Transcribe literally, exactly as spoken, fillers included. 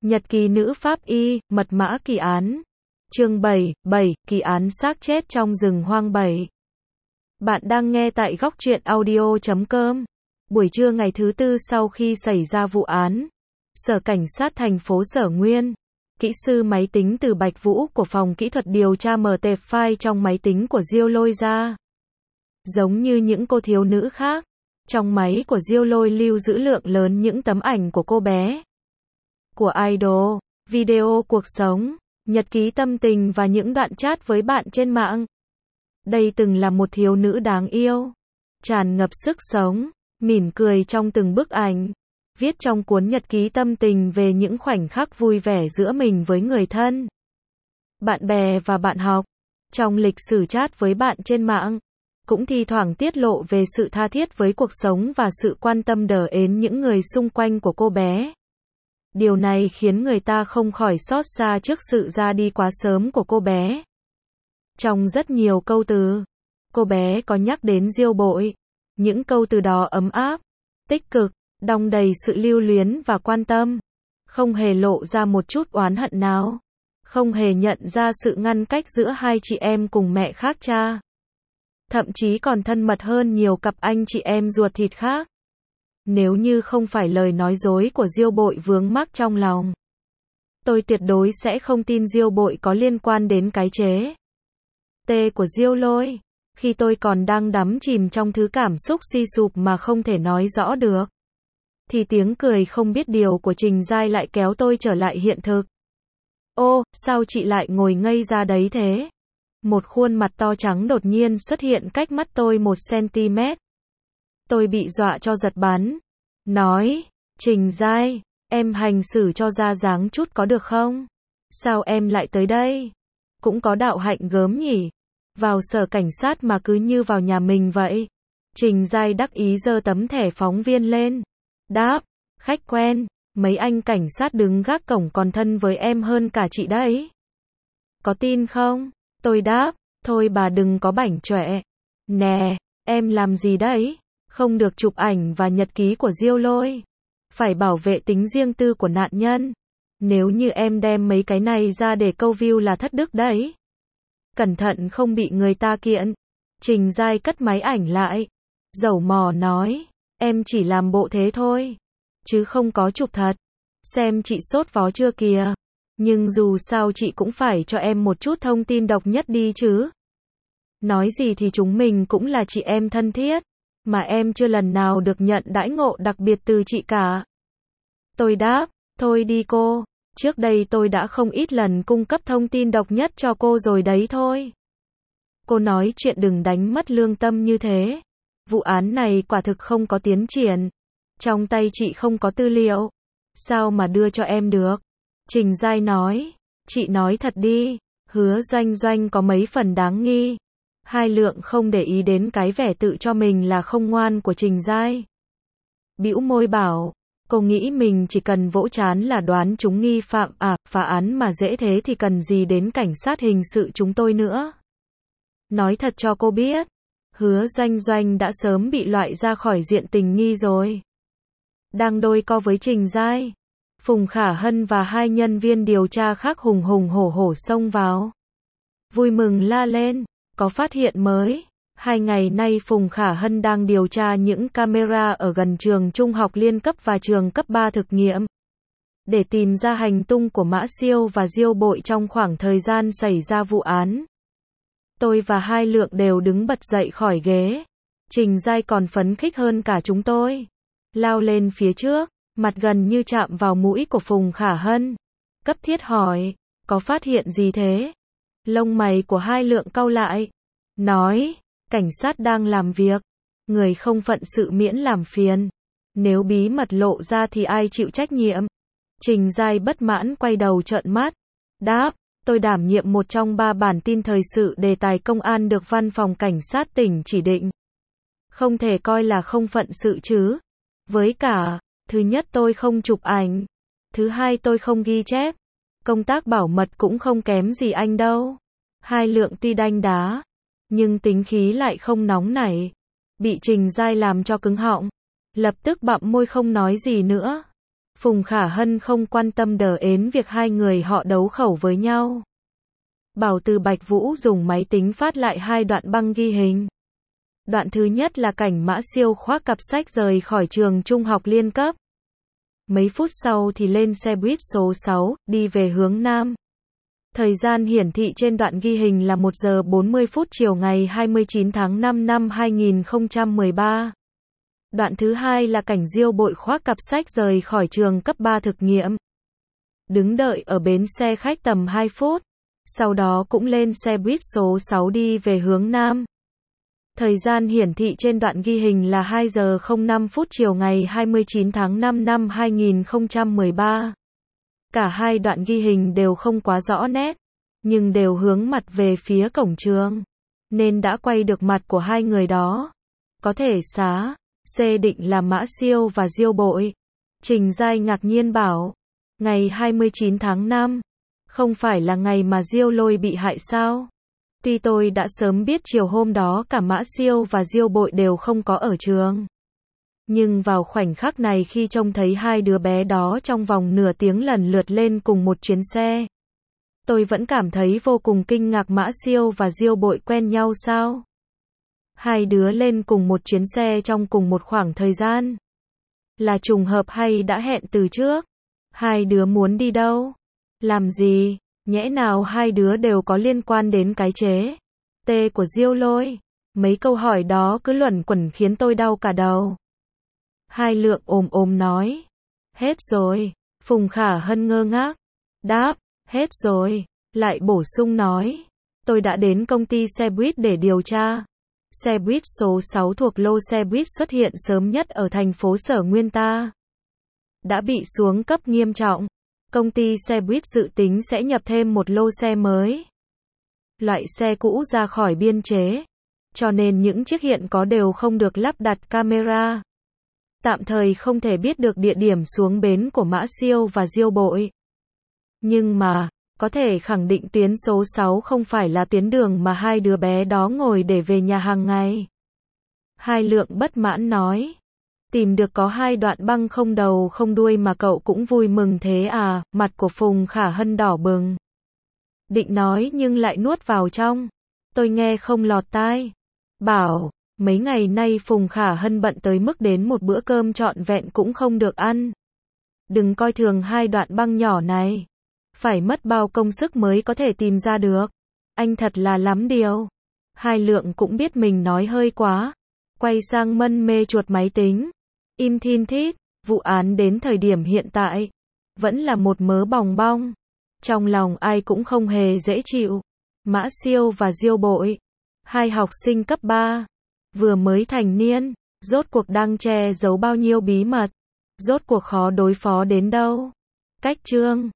Nhật ký nữ pháp y, mật mã kỳ án. Chương bảy, bảy, kỳ án xác chết trong rừng hoang bảy. Bạn đang nghe tại góc truyện audio chấm com. Buổi trưa ngày thứ tư sau khi xảy ra vụ án, Sở Cảnh sát thành phố Sở Nguyên, kỹ sư máy tính từ Bạch Vũ của phòng kỹ thuật điều tra mở tệp file trong máy tính của Diêu Lôi ra. Giống như những cô thiếu nữ khác, trong máy của Diêu Lôi lưu giữ lượng lớn những tấm ảnh của cô bé, của idol, video cuộc sống, nhật ký tâm tình và những đoạn chat với bạn trên mạng. Đây từng là một thiếu nữ đáng yêu, tràn ngập sức sống, mỉm cười trong từng bức ảnh, viết trong cuốn nhật ký tâm tình về những khoảnh khắc vui vẻ giữa mình với người thân, bạn bè và bạn học. Trong lịch sử chat với bạn trên mạng, cũng thi thoảng tiết lộ về sự tha thiết với cuộc sống và sự quan tâm đờ ến những người xung quanh của cô bé. Điều này khiến người ta không khỏi xót xa trước sự ra đi quá sớm của cô bé. Trong rất nhiều câu từ, cô bé có nhắc đến Diêu Bội. Những câu từ đó ấm áp, tích cực, đong đầy sự lưu luyến và quan tâm, không hề lộ ra một chút oán hận nào, không hề nhận ra sự ngăn cách giữa hai chị em cùng mẹ khác cha. Thậm chí còn thân mật hơn nhiều cặp anh chị em ruột thịt khác. Nếu như không phải lời nói dối của Diêu Bội vướng mắc trong lòng, tôi tuyệt đối sẽ không tin Diêu Bội có liên quan đến cái chế tê của Diêu Lôi. Khi tôi còn đang đắm chìm trong thứ cảm xúc suy sụp mà không thể nói rõ được, thì tiếng cười không biết điều của Trình Giai lại kéo tôi trở lại hiện thực. Ô, sao chị lại ngồi ngây ra đấy thế? Một khuôn mặt to trắng đột nhiên xuất hiện cách mắt tôi một xăng-ti-mét. Tôi bị dọa cho giật bắn. Nói, Trình Giai, em hành xử cho ra dáng chút có được không? Sao em lại tới đây? Cũng có đạo hạnh gớm nhỉ? Vào sở cảnh sát mà cứ như vào nhà mình vậy. Trình Giai đắc ý giơ tấm thẻ phóng viên lên. Đáp, khách quen, mấy anh cảnh sát đứng gác cổng còn thân với em hơn cả chị đấy. Có tin không? Tôi đáp, thôi bà đừng có bảnh chọe. Nè, em làm gì đấy? Không được chụp ảnh và nhật ký của Diêu Lôi. Phải bảo vệ tính riêng tư của nạn nhân. Nếu như em đem mấy cái này ra để câu view là thất đức đấy. Cẩn thận không bị người ta kiện. Trình Giai cất máy ảnh lại. Dẩu mò nói, em chỉ làm bộ thế thôi, chứ không có chụp thật. Xem chị sốt vó chưa kìa. Nhưng dù sao chị cũng phải cho em một chút thông tin độc nhất đi chứ. Nói gì thì chúng mình cũng là chị em thân thiết, mà em chưa lần nào được nhận đãi ngộ đặc biệt từ chị cả. Tôi đáp, thôi đi cô, trước đây tôi đã không ít lần cung cấp thông tin độc nhất cho cô rồi đấy thôi. Cô nói chuyện đừng đánh mất lương tâm như thế. Vụ án này quả thực không có tiến triển. Trong tay chị không có tư liệu. Sao mà đưa cho em được? Trình Giai nói, chị nói thật đi, Hứa Doanh Doanh có mấy phần đáng nghi. Hai Lượng không để ý đến cái vẻ tự cho mình là không ngoan của Trình Giai. Bĩu môi bảo, cô nghĩ mình chỉ cần vỗ trán là đoán chúng nghi phạm à, phá án mà dễ thế thì cần gì đến cảnh sát hình sự chúng tôi nữa. Nói thật cho cô biết, Hứa Doanh Doanh đã sớm bị loại ra khỏi diện tình nghi rồi. Đang đôi co với Trình Giai, Phùng Khả Hân và hai nhân viên điều tra khác hùng hùng hổ hổ xông vào. Vui mừng la lên, có phát hiện mới. Hai ngày nay Phùng Khả Hân đang điều tra những camera ở gần trường trung học liên cấp và trường cấp ba thực nghiệm, để tìm ra hành tung của Mã Siêu và Diêu Bội trong khoảng thời gian xảy ra vụ án. Tôi và Hai Lượng đều đứng bật dậy khỏi ghế. Trình Giai còn phấn khích hơn cả chúng tôi. Lao lên phía trước, mặt gần như chạm vào mũi của Phùng Khả Hân. Cấp thiết hỏi, có phát hiện gì thế? Lông mày của Hai Lượng cau lại. Nói, cảnh sát đang làm việc. Người không phận sự miễn làm phiền. Nếu bí mật lộ ra thì ai chịu trách nhiệm? Trình Giai bất mãn quay đầu trợn mắt. Đáp, tôi đảm nhiệm một trong ba bản tin thời sự đề tài công an được văn phòng cảnh sát tỉnh chỉ định. Không thể coi là không phận sự chứ. Với cả, thứ nhất tôi không chụp ảnh. Thứ hai tôi không ghi chép. Công tác bảo mật cũng không kém gì anh đâu. Hai Lượng tuy đanh đá, nhưng tính khí lại không nóng nảy. Bị Trình Giai làm cho cứng họng. Lập tức bặm môi không nói gì nữa. Phùng Khả Hân không quan tâm đờ ến việc hai người họ đấu khẩu với nhau. Bảo từ Bạch Vũ dùng máy tính phát lại hai đoạn băng ghi hình. Đoạn thứ nhất là cảnh Mã Siêu khoác cặp sách rời khỏi trường trung học liên cấp. Mấy phút sau thì lên xe buýt số sáu, đi về hướng Nam. Thời gian hiển thị trên đoạn ghi hình là một giờ bốn mươi phút chiều ngày hai mươi chín tháng năm năm hai nghìn không trăm mười ba. Đoạn thứ hai là cảnh Diêu Bội khoác cặp sách rời khỏi trường cấp ba thực nghiệm. Đứng đợi ở bến xe khách tầm hai phút. Sau đó cũng lên xe buýt số sáu đi về hướng Nam. Thời gian hiển thị trên đoạn ghi hình là hai giờ không năm phút chiều ngày hai mươi chín tháng năm năm hai nghìn không trăm mười ba. Cả hai đoạn ghi hình đều không quá rõ nét, nhưng đều hướng mặt về phía cổng trường, nên đã quay được mặt của hai người đó. Có thể xá, C định là Mã Siêu và Diêu Bội. Trình Giai ngạc nhiên bảo, ngày hai mươi chín tháng năm, không phải là ngày mà Diêu Lôi bị hại sao? Tuy tôi đã sớm biết chiều hôm đó cả Mã Siêu và Diêu Bội đều không có ở trường. Nhưng vào khoảnh khắc này khi trông thấy hai đứa bé đó trong vòng nửa tiếng lần lượt lên cùng một chuyến xe, tôi vẫn cảm thấy vô cùng kinh ngạc. Mã Siêu và Diêu Bội quen nhau sao? Hai đứa lên cùng một chuyến xe trong cùng một khoảng thời gian. Là trùng hợp hay đã hẹn từ trước? Hai đứa muốn đi đâu? Làm gì? Nhẽ nào hai đứa đều có liên quan đến cái chế T của Diêu Lôi? Mấy câu hỏi đó cứ luẩn quẩn khiến tôi đau cả đầu. Hai Lượng ồm ồm nói. Hết rồi. Phùng Khả Hân ngơ ngác. Đáp, hết rồi. Lại bổ sung nói. Tôi đã đến công ty xe buýt để điều tra. Xe buýt số sáu thuộc lô xe buýt xuất hiện sớm nhất ở thành phố Sở Nguyên ta. Đã bị xuống cấp nghiêm trọng. Công ty xe buýt dự tính sẽ nhập thêm một lô xe mới. Loại xe cũ ra khỏi biên chế. Cho nên những chiếc hiện có đều không được lắp đặt camera. Tạm thời không thể biết được địa điểm xuống bến của Mã Siêu và Diêu Bội. Nhưng mà, có thể khẳng định tuyến số sáu không phải là tuyến đường mà hai đứa bé đó ngồi để về nhà hàng ngày. Hai Lượng bất mãn nói. Tìm được có hai đoạn băng không đầu không đuôi mà cậu cũng vui mừng thế à? Mặt của Phùng Khả Hân đỏ bừng. Định nói nhưng lại nuốt vào trong. Tôi nghe không lọt tai. Bảo, mấy ngày nay Phùng Khả Hân bận tới mức đến một bữa cơm trọn vẹn cũng không được ăn. Đừng coi thường hai đoạn băng nhỏ này. Phải mất bao công sức mới có thể tìm ra được. Anh thật là lắm điều. Hai Lượng cũng biết mình nói hơi quá. Quay sang mân mê chuột máy tính. Im thin thít, vụ án đến thời điểm hiện tại, vẫn là một mớ bòng bong. Trong lòng ai cũng không hề dễ chịu. Mã Siêu và Diêu Bội, hai học sinh cấp ba, vừa mới thành niên, rốt cuộc đang che giấu bao nhiêu bí mật, rốt cuộc khó đối phó đến đâu. Cách chương